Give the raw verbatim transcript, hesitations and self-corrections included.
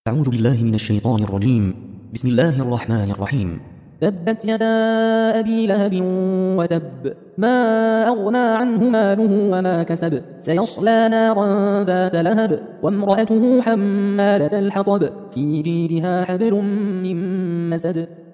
أعوذ بالله من الشيطان الرجيم. بسم الله الرحمن الرحيم. تبت يدا أبي لهب وتب، ما أغنى عنه ماله وما كسب، سيصلى نارا ذات لهب وامرأته حمالة الحطب في جيدها حبل من مسد.